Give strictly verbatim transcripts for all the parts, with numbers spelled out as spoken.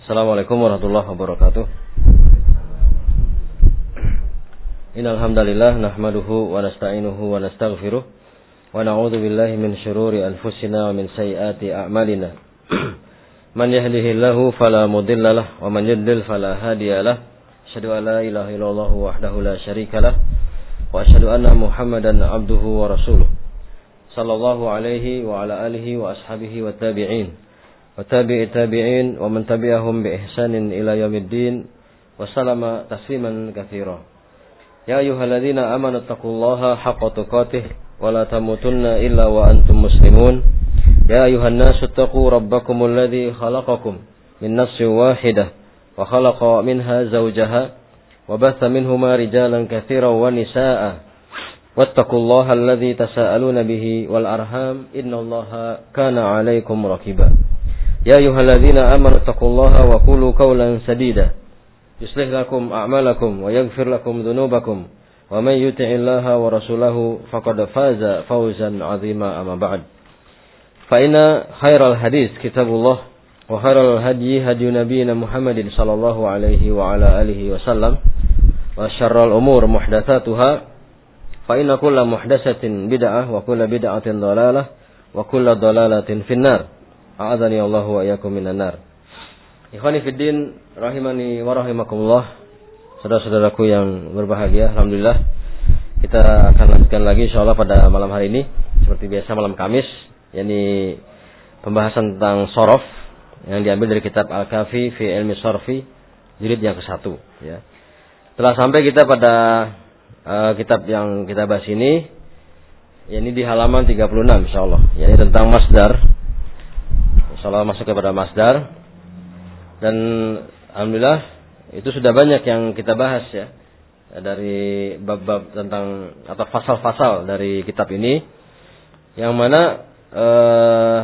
Assalamualaikum warahmatullahi wabarakatuh. Innal hamdalillah nahmaduhu wa nasta'inuhu wa nastaghfiruh wa na'udzu billahi min shururi anfusina wa min sayyiati a'malina. Man yahdihillahu fala mudilla lahu wa man yudlil fala hadiya lahu. Asyhadu an la ilaha illallah wahdahu la syarika lahu wa asyhadu anna Muhammadan abduhu wa rasuluh. Sallallahu alaihi wa ala alihi wa ashabihi wa tabi'in wa tabi'i tabi'in wa man tabi'ahum bi ihsanin ila yaumiddin wa sallama tasliman katsira. Ya ayyuhalladzina amanu taqullaha haqqa tuqatih wa la tamutunna illa wa antum muslimun. Ya ayyuhan nasu taqu rabbakumul ladzi khalaqakum min nafsin wahidah wa khalaqa minha zawjaha wa batha minhuma rijalan katsiran wa nisaa'a. Wattaqullaha alladzi tasaaluna bihi wal arham innallaha kana 'alaikum raqiba. Ya ayyuhalladzina amanu taqullaha wa qulu qawlan sadida yuslih lakum a'malakum wa yaghfir lakum dhunubakum wa may yuti'illaha wa rasulahu faqad faza fawzan 'azima amma ba'd. Fa inna khairal hadis kitabullah wa khairal hadyi hadyu nabiyina Muhammadin sallallahu alaihi wa ala alihi wasallam wa syarrul umur muhdatsatuha fa inna kulla muhdatsatin bid'ah wa kulla bid'atin dhalalah wa kulla dhalalatin finnar. A'adzani Allah wa iyyakum minan nar. Ikhwani fiddin rahimani wa rahimakumullah. Saudara-saudaraku yang berbahagia, alhamdulillah kita akan lanjutkan lagi insyaallah pada malam hari ini seperti biasa malam Kamis, yakni pembahasan tentang shorof yang diambil dari kitab Al-Kafi fi Ilmi Sharfi jilid yang kesatu ya. Setelah sampai kita pada uh, kitab yang kita bahas ini, yakni di halaman tiga puluh enam insyaallah, yakni tentang masdar. Insyaallah masuk kepada masdar. Dan alhamdulillah itu sudah banyak yang kita bahas ya, dari bab-bab tentang atau fasal-fasal dari kitab ini, yang mana eh,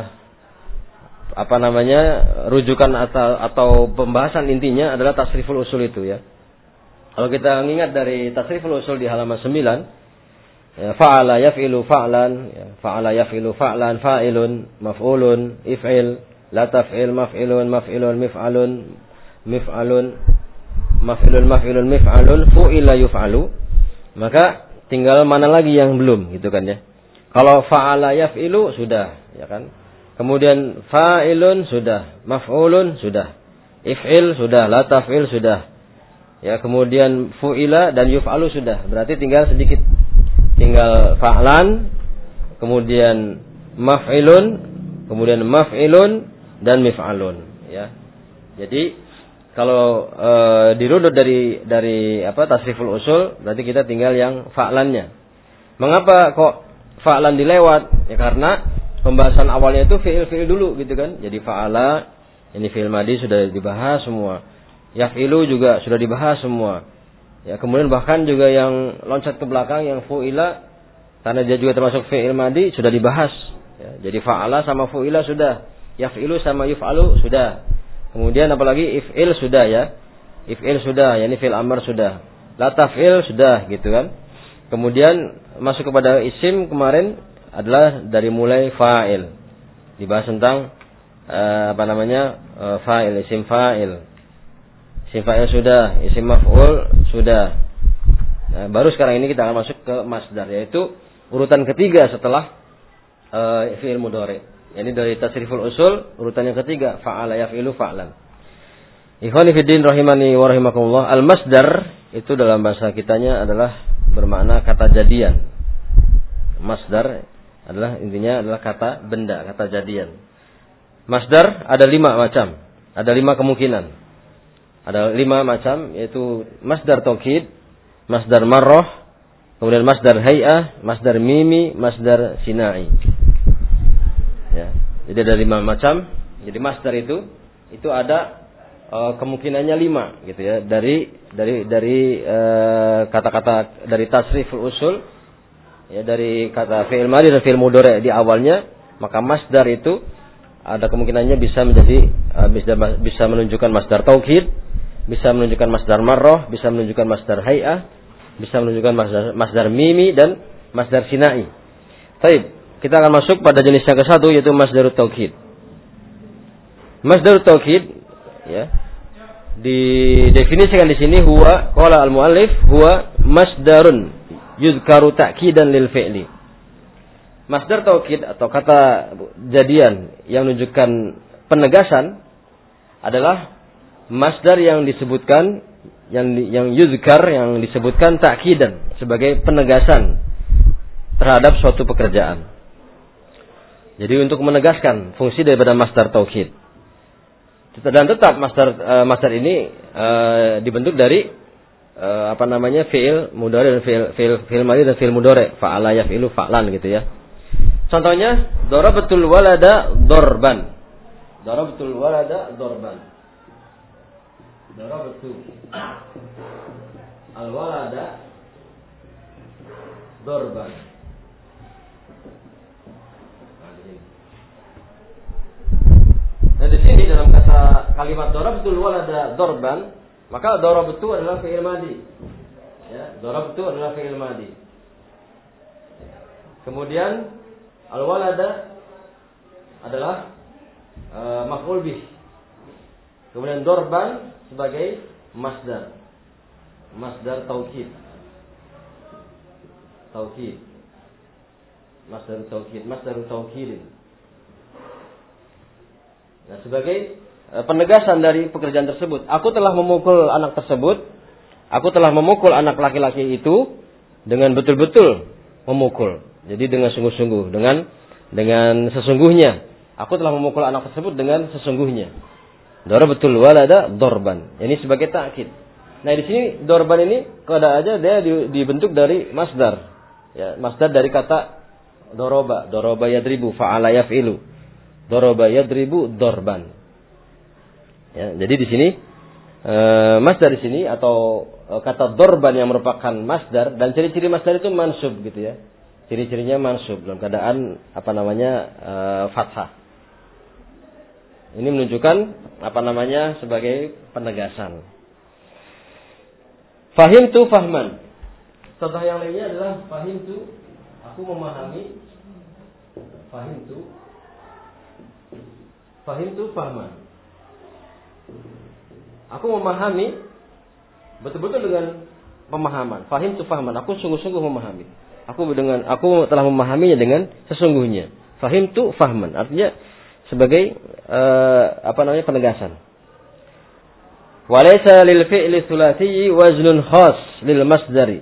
apa namanya rujukan atau atau pembahasan intinya adalah tasriful usul itu ya. Kalau kita mengingat dari tasriful usul di halaman sembilan, ya, fa'ala yaf'ilu fa'lan, ya, fa'ala yaf'ilu fa'lan, fa'ilun, maf'ulun, if'il, la taf'il, maf'ilun, maf'ilun, mif'alun, mif'alun, maf'ilun, maf'ilun, mif'alun, fu'ila yuf'alu. Maka tinggal mana lagi yang belum gitu kan ya. Kalau fa'ala yaf'ilu sudah ya kan. Kemudian fa'ilun sudah, maf'ulun sudah, if'il sudah, la taf'il sudah. Ya, kemudian fu'ila dan yuf'alu sudah. Berarti tinggal sedikit. Tinggal fa'lan, kemudian maf'ilun, kemudian maf'ilun dan mif'alun ya. Jadi kalau e, dirunut dari dari apa tasriful usul, berarti kita tinggal yang fa'lannya. Mengapa kok fa'lan dilewat? Ya karena pembahasan awalnya itu fi'il-fi'il dulu gitu kan. Jadi fa'ala, ini fi'il madi sudah dibahas semua. Yaf'ilu juga sudah dibahas semua. Ya, kemudian bahkan juga yang loncat ke belakang yang fu'ila, karena dia juga termasuk fi'il madi sudah dibahas. Ya, jadi fa'ala sama fu'ila sudah, yaf'ilu sama yuf'alu sudah. Kemudian apalagi if'il sudah ya. If'il sudah, yakni fi'il amr sudah. La taf'il sudah gitu kan. Kemudian masuk kepada isim kemarin adalah dari mulai fa'il. Dibahas tentang uh, apa namanya? Uh, fa'il, isim fa'il. Isim fa'il sudah, isim maf'ul sudah. Nah, baru sekarang ini kita akan masuk ke masdar, yaitu urutan ketiga setelah uh, fi'il mudhari. Ini dari tasriful usul urutan yang ketiga, fa'ala yaf'ilu fa'lan. Ikhwani fiddin rahimani wa rahimakumullah. Al-masdar itu dalam bahasa kitanya adalah bermakna kata jadian. Masdar adalah intinya adalah kata benda, kata jadian. Masdar ada lima macam, ada lima kemungkinan. Ada lima macam, yaitu masdar taukid, masdar marrah, kemudian masdar hay'ah, masdar mimi, masdar sinai. Ya, jadi ada lima macam. Jadi masdar itu itu ada uh, kemungkinannya lima gitu ya. Dari dari dari uh, kata-kata dari tasriful usul ya, dari kata fi'il madhi dan fi'il mudhari di awalnya, maka masdar itu ada kemungkinannya bisa menjadi uh, bisa bisa menunjukkan masdar taukid, bisa menunjukkan masdar marrah, bisa menunjukkan masdar hay'ah, bisa menunjukkan masdar, masdar mimi dan masdar sinai. Baik, kita akan masuk pada jenis yang ke satu, yaitu masdarut taukid. Masdarut taukid ya, didefinisikan di sini huwa qala al-muallif huwa masdarun yuzkaru ta'kidan lil fi'li. Masdar taukid atau kata jadian yang menunjukkan penegasan adalah masdar yang disebutkan yang yang yuzkar yang disebutkan ta'kidan sebagai penegasan terhadap suatu pekerjaan. Jadi untuk menegaskan fungsi daripada masdar taukid. Dan tetap masdar uh, masdar ini uh, dibentuk dari uh, apa namanya fiil mudhari dan fiil fiil fiil madhi dan fiil mudhari, fa'ala yaf'ilu fa'lan gitu ya. Contohnya darabatul walada darban. Darabatul walada darban. Darabatu al walada darban. Nah di sini dalam kata kalimat darabtul walada darban, maka darabtu adalah fi'il madhi. Ya, darabtu adalah fi'il madhi. Kemudian al walada adalah uh, maf'ul bih. Kemudian darban sebagai masdar. Masdar taukid. Taukid. Masdar taukid, masdar taukid. Nah, sebagai e, penegasan dari pekerjaan tersebut, aku telah memukul anak tersebut, aku telah memukul anak laki-laki itu dengan betul-betul memukul. Jadi dengan sungguh-sungguh, dengan dengan sesungguhnya. Aku telah memukul anak tersebut dengan sesungguhnya. Darabatul walada darban. Ini sebagai ta'kid. Nah, di sini darban ini kada aja dia dibentuk dari masdar. Ya, masdar dari kata daraba, daraba yadribu, fa'ala yaf'ilu. Daraba yadribu darban. Ya, jadi di sini e, masdar di sini atau e, kata darban yang merupakan masdar dan ciri-ciri masdar itu mansub gitu ya. Ciri-cirinya mansub dalam keadaan apa namanya e, fathah. Ini menunjukkan apa namanya sebagai penegasan. Fahimtu fahman. Contoh yang lainnya adalah fahimtu, aku memahami. Fahimtu Fahimtu fahman. Aku memahami betul-betul dengan pemahaman. Fahimtu fahman. Aku sungguh-sungguh memahami. Aku dengan aku telah memahaminya dengan sesungguhnya. Fahimtu fahman. Artinya sebagai uh, apa namanya penegasan. Walaysa lil fi'li tsulatsi waznun khas lil masdari.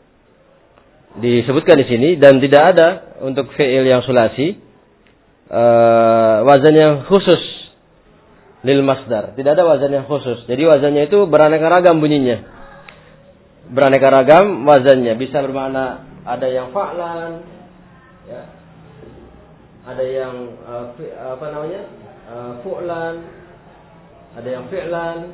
Disebutkan di sini dan tidak ada untuk fi'il yang sulasi Uh, wazan yang khusus lil masdar. Tidak ada wazan yang khusus. Jadi wazannya itu beraneka ragam bunyinya. Beraneka ragam wazannya. Bisa bermakna ada yang fa'lan, ya. Ada yang uh, fi, apa namanya? Uh, fu'lan, ada yang fi'lan,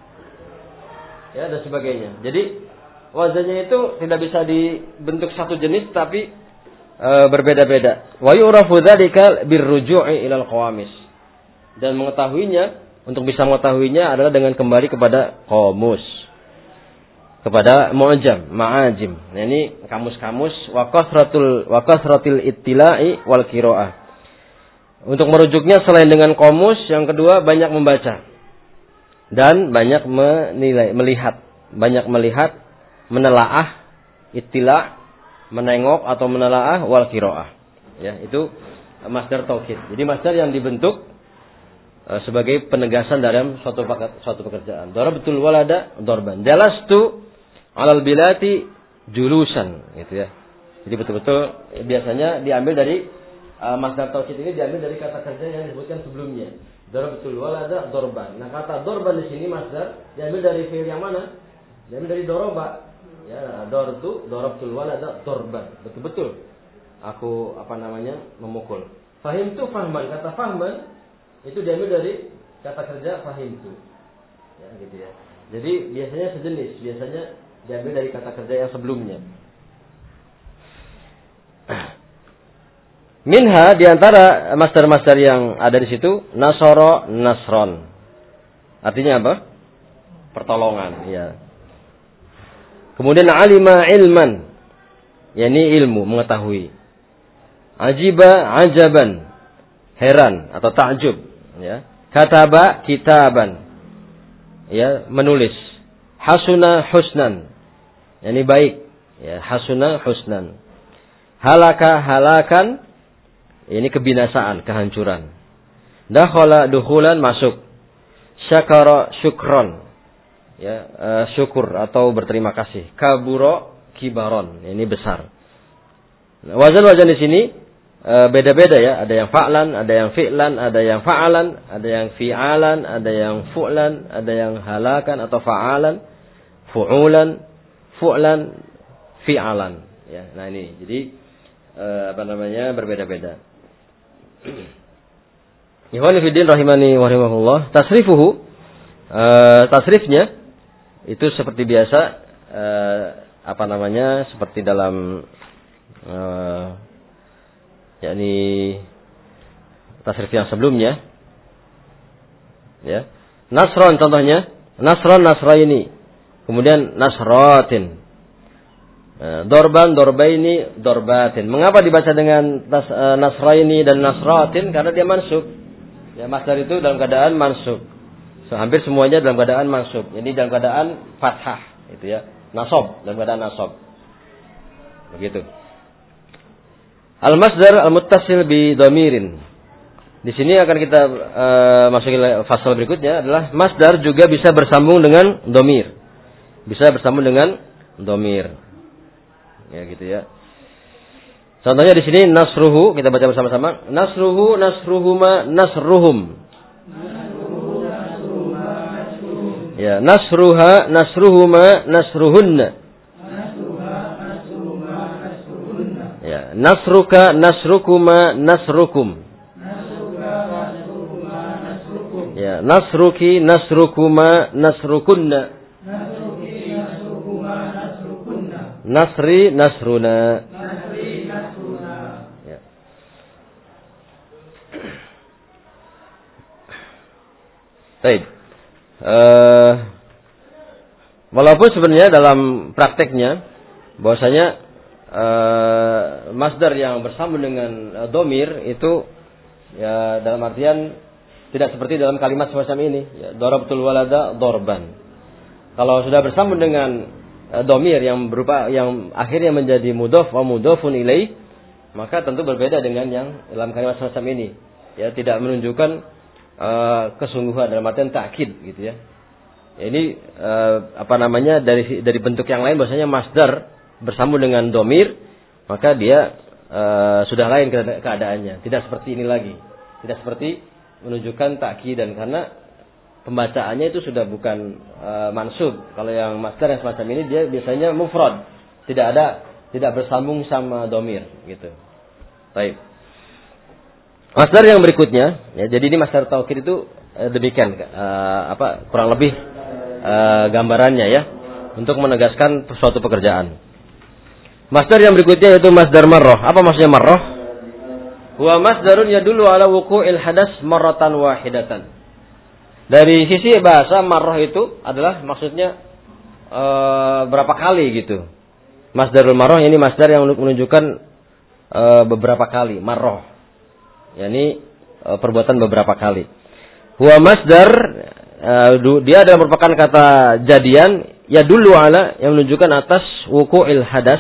ya dan sebagainya. Jadi wazannya itu tidak bisa dibentuk satu jenis tapi E, berbeda-beda. Wa yu'rafu dzalika birruju'i ilal qawamis. Dan mengetahuinya, untuk bisa mengetahuinya adalah dengan kembali kepada qamus. Kepada mu'jam, ma'ajim. Nah, ini kamus-kamus wa kasratul wa kasratil ittila'i wal qiraa'ah. Untuk merujuknya selain dengan qamus, yang kedua banyak membaca dan banyak menilai, melihat, banyak melihat, menelaah, ittila', menengok atau menelaah wal qiraah. Ya, itu masdar taukid. Jadi masdar yang dibentuk uh, sebagai penegasan dalam suatu suatu pekerjaan. Darabatul walada darban. Jalastu alal bilati julusan gitu ya. Jadi betul-betul biasanya diambil dari uh, masdar taukid ini diambil dari kata kerja yang disebutkan sebelumnya. Darabatul walada darban. Nah, kata darban di sini masdar diambil dari fi'il yang mana? Diambil dari daraba. Ya, darabtu, darabtul walada darban. Betul-betul aku apa namanya memukul. Fahimtu fahman. Kata fahman itu diambil dari kata kerja fahimtu. Ya, gitu ya. Jadi biasanya sejenis, biasanya diambil dari kata kerja yang sebelumnya. Minha diantara masdar-masdar yang ada di situ nasara nasron. Artinya apa? Pertolongan, ya. Kemudian alima ilman, yakni ilmu, mengetahui. Ajiba ajaban, heran atau takjub, ya. Kataba kitaban, ya menulis. Hasuna husnan. Yani baik. Ya, hasuna husnan. Halaka halakan. Ini kebinasaan, kehancuran. Dakhala dukhulan, masuk. Syakara syukron. Ya, uh, syukur atau berterima kasih. Kaburo kibaron. Ini besar. Nah, wazan-wazan di sini uh, beda-beda ya. Ada yang fa'lan, ada yang fi'lan, ada yang fa'alan, ada yang fi'alan, ada yang fu'lan, ada yang halakan atau fa'alan, fu'ulan, fu'lan, fi'alan. Ya, nah ini. Jadi uh, apa namanya? Berbeda-beda. Ikhwani fiddin rahimani wa rahimahullah. Tasrifuhu, uh, tasrifnya itu seperti biasa, uh, apa namanya, seperti dalam uh, yakni tasrif yang sebelumnya. Ya. Nasron contohnya, nasron nasraini. Kemudian nasratin. Dorban, dorbaini, dorbatin. Mengapa dibaca dengan nas, uh, nasraini dan nasratin? Karena dia mansub. Ya, masdar itu dalam keadaan mansub. So, hampir semuanya dalam keadaan mansub. Jadi dalam keadaan fathah, itu ya. Nasab, dalam keadaan nasab. Begitu. Al-masdar al-muttasil bi dhamirin. Di sini akan kita uh, masuki fasal berikutnya adalah masdar juga bisa bersambung dengan dhamir. Bisa bersambung dengan dhamir. Ya gitu ya. Contohnya di sini nasruhu, kita baca bersama-sama. Nasruhu nasruhuma nasruhum. Ya, nasruha nasruhuma nasruhunna. Ya, nasruka nasrukuma nasrukum. Ya, nasruki nasrukuma nasrukunna. Nasri nasruna. Nasri nasruna. Ya. Baik. Uh, walaupun sebenarnya dalam prakteknya bahwasanya uh, masdar yang bersambung dengan uh, domir itu ya dalam artian tidak seperti dalam kalimat semacam ini. Ya, darabtul walada dorban. Kalau sudah bersambung dengan domir yang berupa yang akhirnya menjadi mudhof wa mudhofun ilaih, maka tentu berbeda dengan yang dalam kalimat semacam ini. Ya, tidak menunjukkan uh, kesungguhan dalam artian takkid gitu ya. Ya ini uh, apa namanya dari dari bentuk yang lain bahwasanya masdar bersambung dengan domir, maka dia uh, sudah lain keadaannya. Tidak seperti ini lagi. Tidak seperti menunjukkan takkid dan karena pembacaannya itu sudah bukan uh, mansub. Kalau yang masdar yang semacam ini dia biasanya mufrad, tidak ada, tidak bersambung sama domir, gitu. Baik. Masdar yang berikutnya, ya, jadi ini masdar taukid itu uh, demikian, uh, apa kurang lebih uh, gambarannya ya, untuk menegaskan suatu pekerjaan. Masdar yang berikutnya yaitu masdar marrah. Apa maksudnya marrah? Wa masdarun yadullu ala wuqu'il hadas marratan wahidatan. Dari sisi bahasa marrah itu adalah maksudnya e, berapa kali gitu. Masdarul marrah ini masdar yang menunjukkan e, beberapa kali marrah. Yani e, perbuatan beberapa kali. Huwa masdar e, dia adalah merupakan kata jadian ya dulu ala yang menunjukkan atas wuqu'il hadas,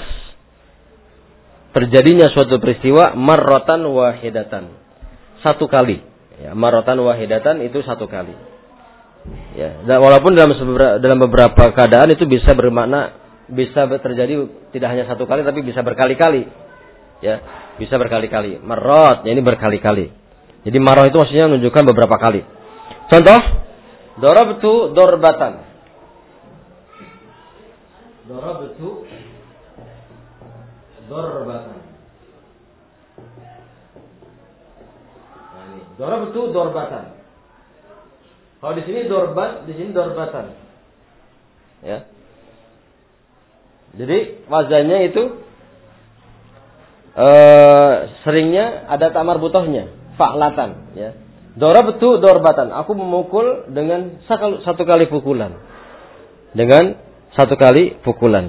terjadinya suatu peristiwa marratan wahidatan. Satu kali. Ya, marratan wahidatan itu satu kali. Ya, dan walaupun dalam beberapa, dalam beberapa keadaan itu bisa bermakna bisa terjadi tidak hanya satu kali tapi bisa berkali-kali. Ya, bisa berkali-kali. Marrat, ya ini berkali-kali. Jadi marrah itu maksudnya menunjukkan beberapa kali. Contoh, darabtu darbatan. Darabtu darbatan. Nah, ini darabtu darbatan. Kalau di sini dorbat, di sini dorbatan. Ya. Jadi wazannya itu ee, seringnya ada tamar butohnya, fa'latan. Ya. Dorabtu dorbatan. Aku memukul dengan satu kali pukulan. Dengan satu kali pukulan.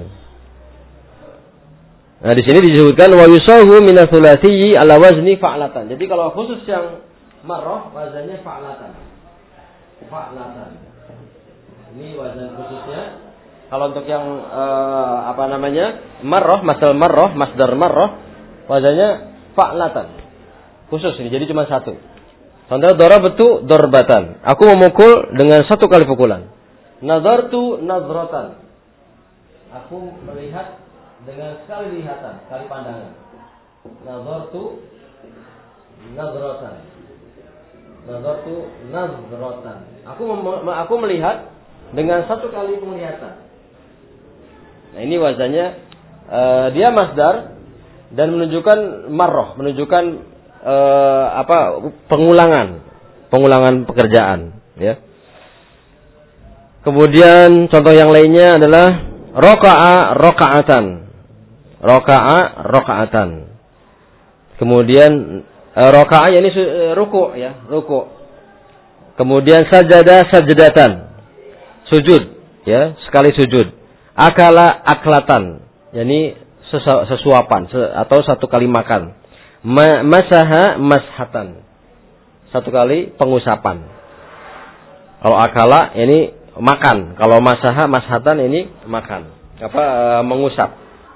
Nah di sini disebutkan wa yusahu min ats-tsulatsiyyi ala wazni fa'latan. Jadi kalau khusus yang marrah wazannya fa'latan. Fa'latan. Ini wazan khususnya. Kalau untuk yang uh, apa namanya? Marroh, masdar marroh, masdar marroh, wazannya fa'latan. Khusus ini, jadi cuma satu. Contoh darabtu darbatan. Aku memukul dengan satu kali pukulan. Nazartu nazratan. Aku melihat dengan sekali lihatan, sekali pandangan. Nazartu nazratan. Nazartu nazratan. Aku mem- aku melihat dengan satu kali penglihatan. Nah, ini wazannya uh, dia masdar dan menunjukkan marroh, menunjukkan uh, apa pengulangan, pengulangan pekerjaan, ya. Kemudian contoh yang lainnya adalah roka'a rokaatan, roka'a rokaatan. Kemudian uh, roka'a ini uh, ruku, ya, ruku. Kemudian sajadah sajadatan, sujud, ya, sekali sujud. Akala aklatan, yakni sesuapan atau satu kali makan. Ma, masaha mashatan, satu kali pengusapan. Kalau akala ini makan, kalau masaha mashatan ini makan, apa e, mengusap.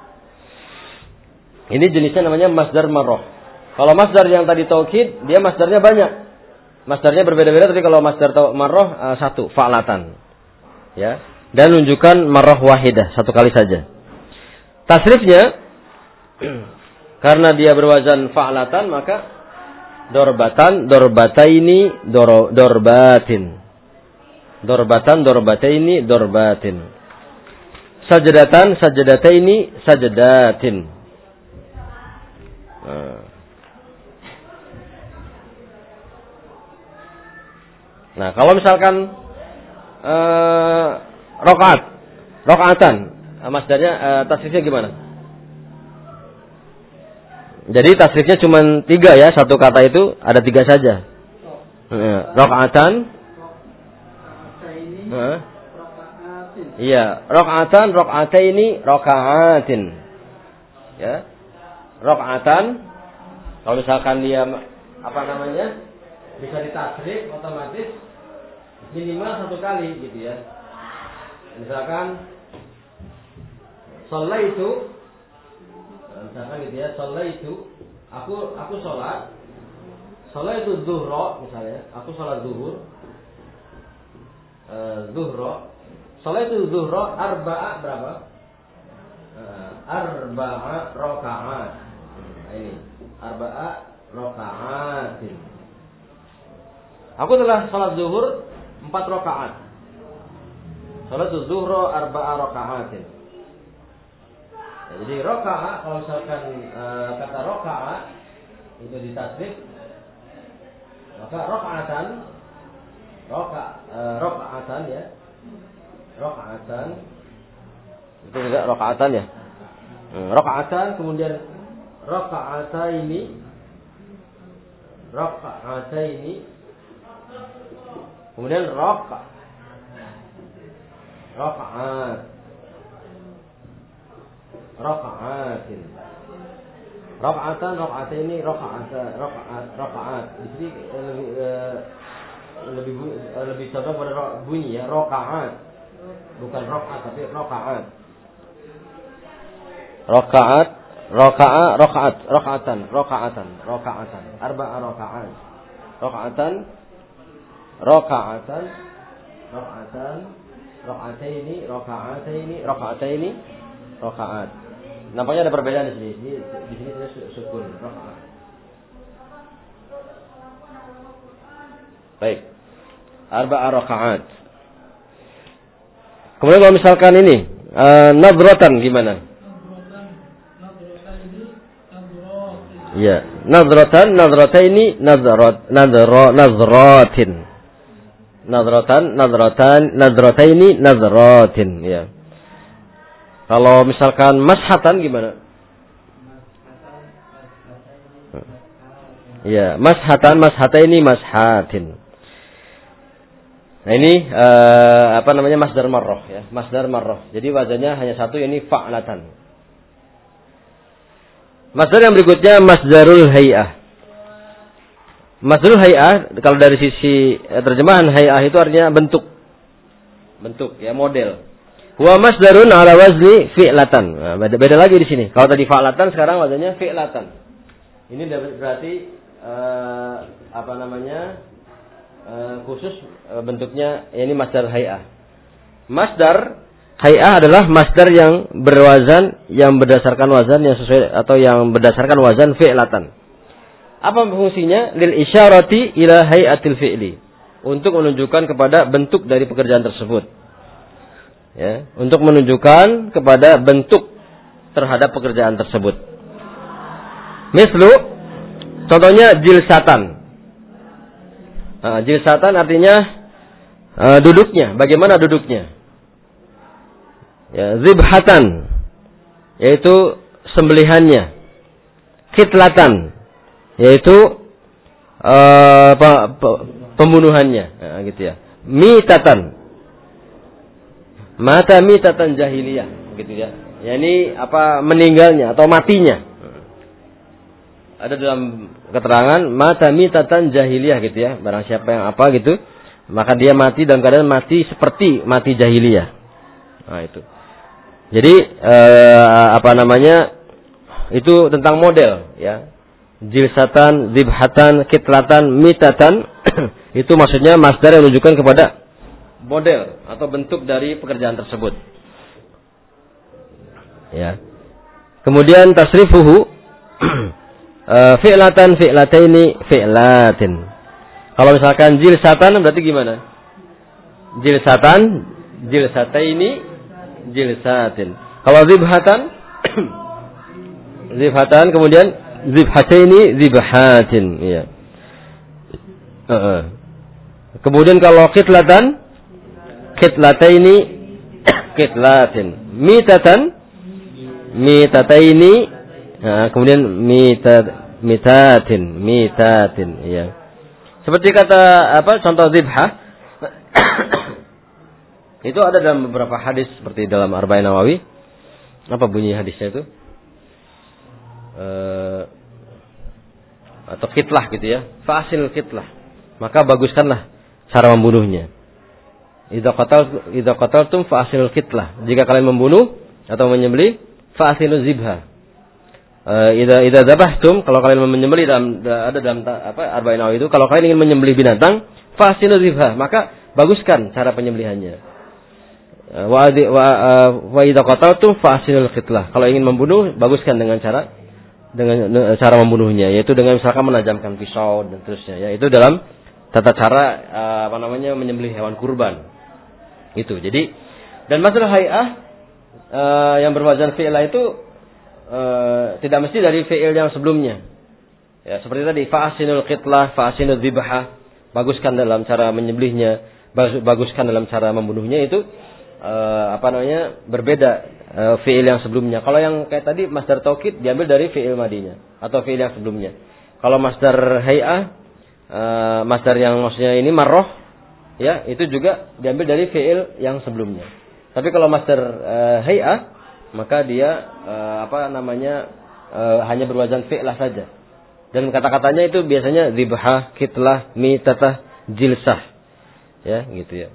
Ini jenisnya namanya masdar marroh. Kalau masdar yang tadi taukid, dia masdarnya banyak. Masdarnya berbeda-beda, tapi kalau masdar marroh e, satu, fa'latan. Ya. Dan menunjukkan marrah wahidah, satu kali saja. Tasrifnya karena dia berwazan fa'latan, maka dorbatan, dorbataini, dor, dorbatin. Dorbatan, dorbataini, dorbatin. Sajadatan, sajadataini, sajadatin. Nah, kalau misalkan uh, rokaat, rokaatan, masdarnya uh, tasrifnya gimana? Jadi tasrifnya cuma tiga, ya, satu kata itu ada tiga saja. Uh, rokaatan, uh, iya, rokaatan, rokaataini, rokaatin, ya, rokaatan. Kalau misalkan dia apa namanya bisa ditasrif otomatis minimal satu kali, gitu ya. Misalkan shallaitu, misalkan gitu ya, shallaitu, aku aku sholat, shallaitu zuhra, misalnya, aku sholat zuhur, uh, zuhra, shallaitu zuhra arba'a berapa? Uh, arba'a rakaat. Nah, ini arba'a rakaatin. Aku telah sholat zuhur empat rakaat. Salat zuhur arba'a raka'atin. Ya, jadi raka'a, kalau misalkan e, kata raka'a itu ditasrif, maka raka'atan, raka, e, raka'atan, ya, raka'atan, itu juga raka'atan, ya, hmm, raka'atan, kemudian raka'ataini, raka'ataini, kemudian raka'. Raka'at, raka'atin, raka'atan, raka'ataini, raka'atan, raka'at, raka'at. Di sini lebih uh, lebih uh, lebih condong pada bunyi, ya, raka'at, bukan raka'at tapi raka'at. Raka'at, raka'a, raka'at, raka'atan, raka'atan, raka'atan, arba'a raka'at, raka'atan, raka'atan, raka'atan. Raka'ataini, raka'ataini, raka'ataini, raka'at. Nampaknya ada perbedaan di sini. Di, di sini saya sukun, raka'at. Baik. Arba'a raka'at. Kemudian kalau misalkan ini, uh, nadratan gimana? Iya, nadratan, nadrataini, nadrat, nadra, nadratin. Nadratan, nadratan, nadrataini, nadratin, ya. Kalau misalkan mashatan gimana? Ya, mashatan, mashataini, mashatin. Nah, ini uh, apa namanya masdar marroh, ya, masdar marroh. Jadi wazannya hanya satu, yakni fa'latan. Masdar yang berikutnya masdarul hay'ah. Masdarul hay'ah, kalau dari sisi terjemahan hay'ah itu artinya bentuk. bentuk ya, model. Huwa masdarun ala wazni fi'latan. Nah, beda, beda lagi di sini. Kalau tadi fa'latan, sekarang wazannya fi'latan. Ini berarti uh, apa namanya? Uh, khusus uh, bentuknya ini masdar hay'ah. Masdar hay'ah adalah masdar yang berwazan, yang berdasarkan wazan yang sesuai atau yang berdasarkan wazan fi'latan. Apa fungsinya? Lil isyarati ila hay'atil fi'li. Untuk menunjukkan kepada bentuk dari pekerjaan tersebut. Ya, untuk menunjukkan kepada bentuk terhadap pekerjaan tersebut. Mislu, contohnya jilsatan. Nah, jilsatan artinya uh, duduknya, bagaimana duduknya? Ya, zibhatan, yaitu sembelihannya. Kitlatan, yaitu uh, pembunuhannya, nah, gitu ya. Mitatan, mata mitatan jahiliyah, gitu ya. Yani apa, meninggalnya atau matinya. Ada dalam keterangan mata mitatan jahiliyah, gitu ya. Barang siapa yang apa gitu, maka dia mati dalam keadaan mati seperti mati jahiliyah. Nah, itu. Jadi eh, apa namanya? Itu tentang model, ya. Jilsatan, zibhatan, kitlatan, mitatan. Itu maksudnya masdar yang menunjukkan kepada model atau bentuk dari pekerjaan tersebut. Ya. Kemudian tasrifuhu fi'latan, fi'lataini, fi'latin. Kalau misalkan jilsatan berarti gimana? Jilsatan, jilsataini, jilsatin. Kalau zibhatan zibhatan, kemudian zibhataini, zibhatin, ya. Uh-uh. Kemudian kalau kitlatan, kitlataini, kitlatin. Mitatan, mitataini, nah, kemudian mitat, mitatin, mitatin, ya. Seperti kata apa? Contoh zibhah. Itu ada dalam beberapa hadis seperti dalam Arba'in Nawawi. Apa bunyi hadisnya itu? Uh, atau kitlah gitu ya. Fa'asil kitlah. Maka baguskanlah cara membunuhnya. Idza qatal idza qataltum fa'asilul kitlah. Jika kalian membunuh atau menyembelih, fa'asiluz zibha. Idza idza dzabhtum, kalau kalian menyembelih dalam ada dalam apa Arba'in Nawawi itu, kalau kalian ingin menyembelih binatang, fa'asiluz zibha, maka baguskan cara penyembelihannya. Wa wa wa idza qataltum fa'asilul kitlah. Kalau ingin membunuh, baguskan dengan cara dengan cara membunuhnya, yaitu dengan misalkan menajamkan pisau dan terusnya, ya. Itu dalam tata cara uh, apa namanya menyembelih hewan kurban. Itu. Jadi dan masalah hay'ah uh, yang berwazan fi'lah itu uh, tidak mesti dari fi'il yang sebelumnya. Ya, seperti tadi fa'asinul qitlah, fa'asinul dzibhah, baguskan dalam cara menyembelihnya, baguskan dalam cara membunuhnya, itu uh, apa namanya berbeda uh, fi'il yang sebelumnya. Kalau yang kayak tadi masdar taukid diambil dari fi'il madinya atau fi'il yang sebelumnya. Kalau masdar hay'ah, Uh, masdar yang maksudnya ini marroh, ya, itu juga diambil dari fi'il yang sebelumnya. Tapi kalau masdar uh, hay'ah, maka dia uh, apa namanya uh, hanya berwazan fi'lah saja. Dan kata-katanya itu biasanya zibhah, kitlah, mitatah, jilsah, ya, gitu ya.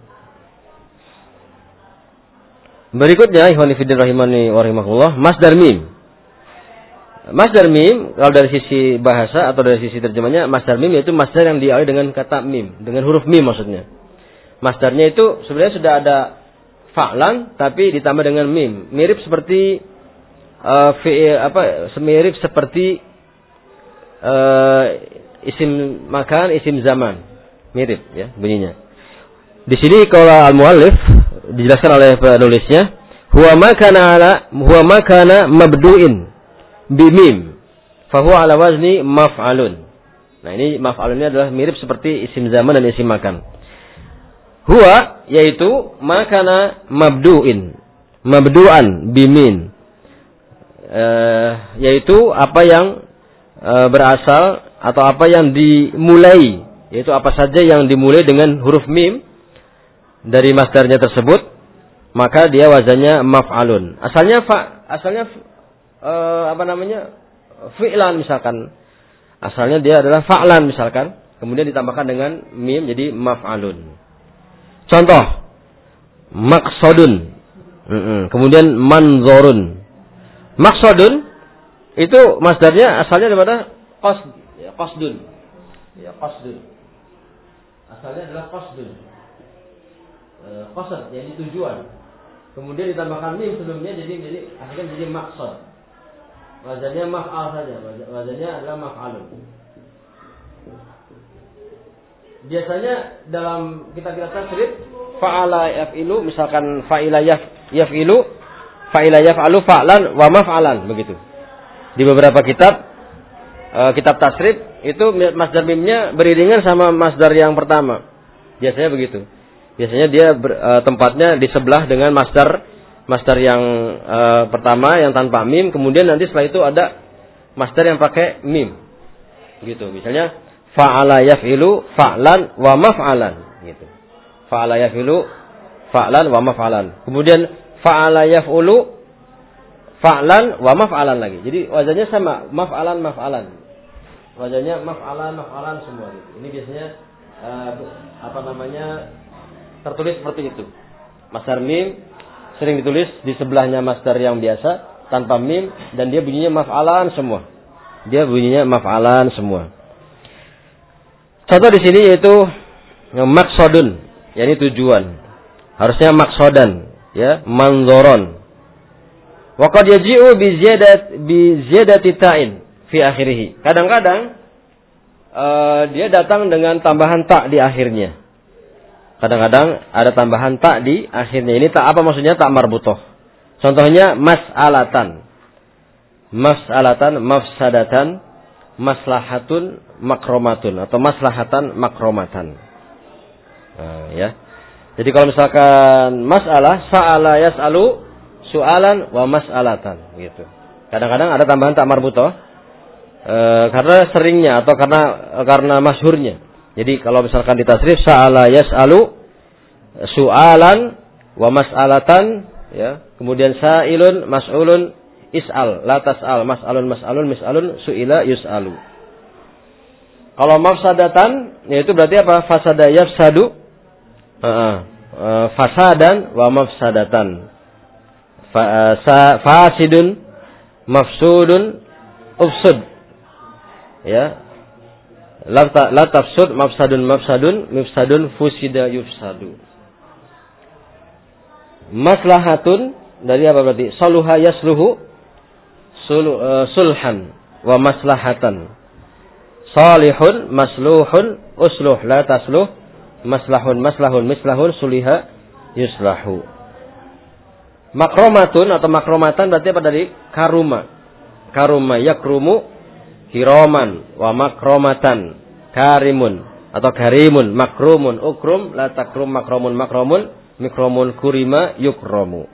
Berikutnya, ikhwani fillah rahimani wa rahimakumullah, masdar mim. Masdar mim, kalau dari sisi bahasa atau dari sisi terjemahnya, masdar mim yaitu masdar yang diawali dengan kata mim, dengan huruf mim maksudnya. Masdarnya itu sebenarnya sudah ada fa'lan tapi ditambah dengan mim, mirip seperti uh, fi'il apa? Semirip seperti uh, isim makan, isim zaman, mirip ya bunyinya. Di sini kalau al-muallif dijelaskan oleh penulisnya, huwa makana ala huwa makana mabdu'in bimim, fahuwa ala wazni maf'alun. Nah, ini maf'alunnya adalah mirip seperti isim zaman dan isim makan. Huwa yaitu makana mabdu'in, mabdu'an bimin, e, yaitu apa yang e, berasal atau apa yang dimulai, yaitu apa saja yang dimulai dengan huruf mim dari masdarnya tersebut, maka dia wazannya maf'alun. Asalnya fa, asalnya Uh, apa namanya fi'lan misalkan, asalnya dia adalah fa'lan misalkan, kemudian ditambahkan dengan mim jadi maf'alun. Contoh maqsadun. Mm-mm. Kemudian manzorun. Maqsadun itu masdarnya asalnya dari mana? Qasd, ya, qasdun. Ya, qasdun. Asalnya adalah qasdun. E, qasad, jadi tujuan. Kemudian ditambahkan mim sebelumnya jadi jadi akhirnya jadi maqsad. Wazannya maf'al saja. Wazannya adalah maf'alun. Biasanya dalam kitab-kitab tasrif fa'ala yaf'ilu, misalkan fa'ila yaf, yaf'ilu, fa'ila yaf'alu fa'lan wa maf'alan, begitu. Di beberapa kitab uh, kitab tasrif itu masdar mimnya beriringan sama masdar yang pertama. Biasanya begitu. Biasanya dia ber, uh, tempatnya di sebelah dengan masdar masdar yang uh, pertama yang tanpa mim, kemudian nanti setelah itu ada masdar yang pakai mim. Gitu. Misalnya fa'ala yaf'ilu fa'lan wa maf'alan, gitu. Fa'ala yaf'ilu fa'lan wa maf'alan. Kemudian fa'ala yaf'ulu fa'lan wa maf'alan lagi. Jadi wazannya sama, maf'alan maf'alan. Wazannya maf'alan maf'alan semua gitu. Ini biasanya uh, apa namanya tertulis seperti itu. Masdar mim sering ditulis di sebelahnya masdar yang biasa tanpa mim dan dia bunyinya maf'alan semua. Dia bunyinya maf'alan semua. Contoh di sini yaitu maqsadun, yakni tujuan. Harusnya maqsadan, ya, manzoron. Wa qad yaji'u bi ziyadat bi ziyadati ta'in fi akhirih. Kadang-kadang uh, dia datang dengan tambahan ta di akhirnya. Kadang-kadang ada tambahan ta di akhirnya. Ini tak apa maksudnya? Tak marbutoh. Contohnya mas'alatan. Mas'alatan, mafsadatan, maslahatun, makromatun atau maslahatan, makromatan. Nah, ya. Jadi kalau misalkan masalah, sa'ala yas'alu su'alan wa mas'alatan, gitu. Kadang-kadang ada tambahan tak marbutoh e, karena seringnya atau karena karena masyhurnya. Jadi kalau misalkan di tasrif sa'ala yas'alu su'alan wa mas'alatan, ya. Kemudian sa'ilun mas'ulun is'al, la tas'al, mas'alun mas'alun mis'alun su'ila yus'alu. Kalau mafsadatan, yaitu berarti apa? Fasada yafsadu, uh, uh, fasadan wa mafsadatan. Fa, sa, fasidun, mafsudun, ufsud. Ya. La, la tafsud, mafsadun, mafsadun, mifsadun, fusida yufsadu. Maslahatun, dari apa berarti? Saluha yasluhu, sul, uh, sulhan, wa maslahatan. Salihun, masluhun, usluh, la tasluh, maslahun, maslahun, mislahun, suliha, yuslahu. Makromatun atau makromatan berarti apa dari karuma. Karuma yakrumu hiroman wa makromatan. Karimun atau karimun, makrumun, ukrum, la takrum, makromun, makromun, mikromun, kurima, yukromu.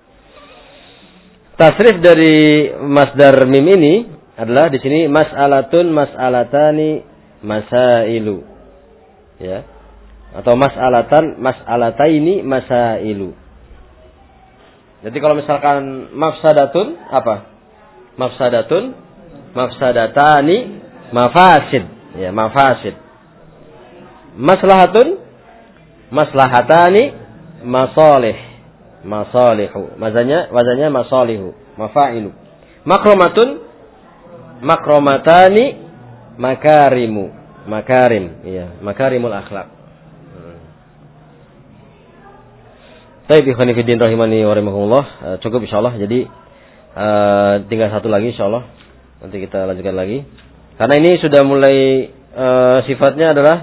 Tasrif dari masdar mim ini adalah di sini mas'alatun, mas'alatani, masailu. Ya. Atau mas'alatan, mas'alataini, masailu. Jadi kalau misalkan mafsadatun apa? Mafsadatun, mafsadatani, mafasid, ya, mafasid. Maslahatun, maslahatani, masalih, masalihu. Wazannya, wazannya masalihu, mafailu. Makromatun, makromatani, makarimu, makarim, ya, makarimul akhlak. Baik, ikhwan fillah rahimani wa rahimakumullah. Uh, cukup insyaallah. Jadi uh, tinggal satu lagi insyaallah. Nanti kita lanjutkan lagi. Karena ini sudah mulai uh, sifatnya adalah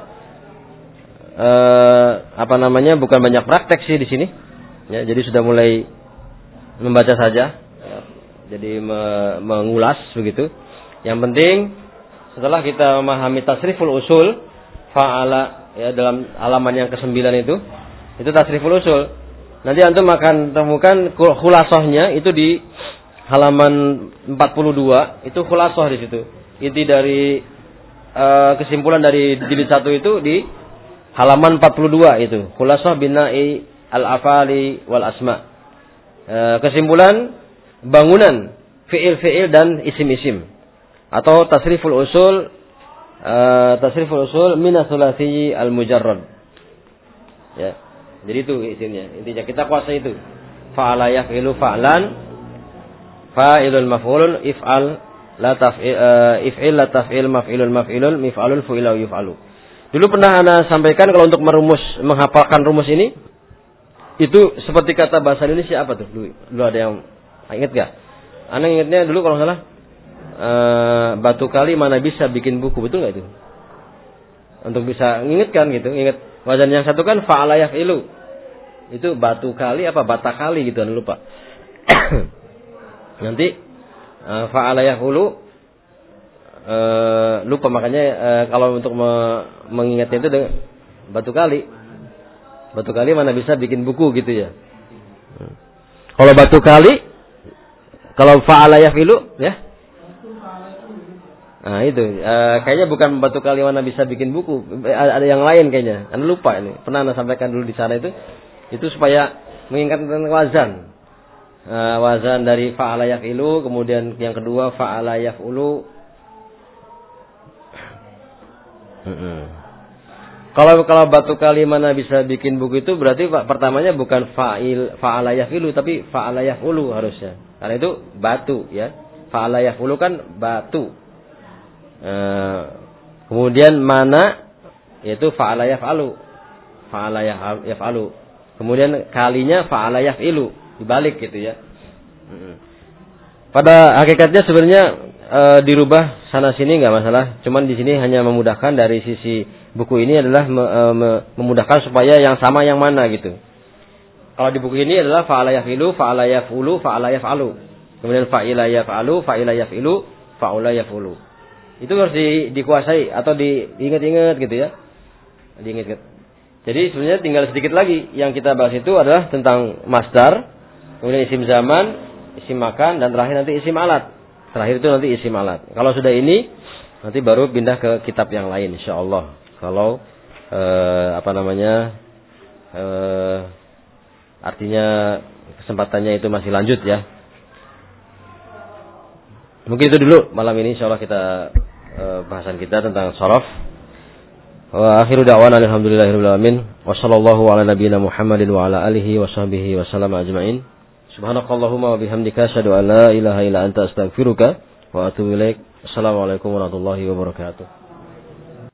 uh, apa namanya? Bukan banyak praktek sih di sini. Ya, jadi sudah mulai membaca saja. Ya, jadi me- mengulas begitu. Yang penting setelah kita memahami tasriful usul fa'ala, ya, dalam halaman yang kesembilan itu, itu tasriful usul. Nanti antum akan temukan khulasahnya itu di halaman empat puluh dua, itu khulasah di situ. Inti dari uh, kesimpulan dari jilid satu itu di halaman empat puluh dua itu. Khulasah bina'i al-afali wal asma. Uh, kesimpulan bangunan fi'il-fi'il dan isim-isim. Atau tasriful usul uh, tasriful usul min ats-tsulatsiyyi al-mujarrad. Ya. Jadi itu isinya. Intinya kita kuasai itu. Fa'ala yaf'ilu fa'lan, fa'ilul maf'ulun, if'al la taf'il, uh, if'il la taf'il, maf'ilul maf'ilun, mif'alul fu'ila yuf'alu. Dulu pernah Ana sampaikan kalau untuk merumus, menghafalkan rumus ini, itu seperti kata bahasa Indonesia apa tuh? Dulu, dulu ada yang ingat gak? Ana ingatnya dulu kalau salah, uh, batu kali mana bisa bikin buku, betul gak itu? Untuk bisa mengingatkan gitu, ingat wazan yang satu kan fa'ala yaf'ilu. Itu batu kali apa bata kali gitu, Ana lupa. Nanti uh, fa'ala yaf'ulu uh, lupa, makanya uh, kalau untuk me- mengingatnya itu dengan batu kali. Batu kali mana bisa bikin buku gitu ya. Hmm. Kalau batu kali, kalau fa'ala yaf'ilu ya. Nah itu uh, kayaknya bukan batu kali mana bisa bikin buku, ada, ada yang lain kayaknya. Ana lupa ini. Pernah Ana sampaikan dulu di sana itu. Itu supaya mengingat tentang wazan. Uh, wazan dari fa'ala yaf'ilu, kemudian yang kedua fa'ala yaf'ulu. Hmm. Kalau kalau batu kali mana bisa bikin buku itu berarti pertamanya bukan fa'il fa'ala yaf'ilu tapi fa'ala yaf'ulu harusnya. Karena itu batu ya. Fa'ala yaf'ulu kan batu. Uh, kemudian mana yaitu fa'ala yaf'alu. Fa'ala yaf'alu. Kemudian kalinya fa'ala yaf'ilu, dibalik gitu ya. Pada hakikatnya sebenarnya e, dirubah sana sini nggak masalah. Cuman di sini hanya memudahkan dari sisi buku ini adalah me, e, me, memudahkan supaya yang sama yang mana gitu. Kalau di buku ini adalah fa'ala yaf'ilu, fa'ala yaf'ulu, fa'ala yaf'alu. Kemudian fa'ila yaf'alu, fa'ila yaf'ilu, fa'ula yaf'ulu. Itu harus di, dikuasai atau diingat-ingat gitu ya. Diingat-ingat. Jadi sebenarnya tinggal sedikit lagi yang kita bahas itu adalah tentang masdar, kemudian isim zaman, isim makan, dan terakhir nanti isim alat. Terakhir itu nanti isim alat. Kalau sudah ini, nanti baru pindah ke kitab yang lain, insya Allah. Kalau eh, apa namanya, eh, artinya kesempatannya itu masih lanjut ya. Mungkin itu dulu malam ini, insya Allah kita eh, bahasan kita tentang shorof. Wa akhiru da'wana alhamdulillahirabbil alamin wa sallallahu ala nabiyyina Muhammadin wa ala alihi wa sahbihi wa sallam ajmain. Subhanakallahumma wa bihamdika asyhadu an la ilaha illa anta astaghfiruka wa atubu ilaik. Assalamualaikum warahmatullahi wabarakatuh.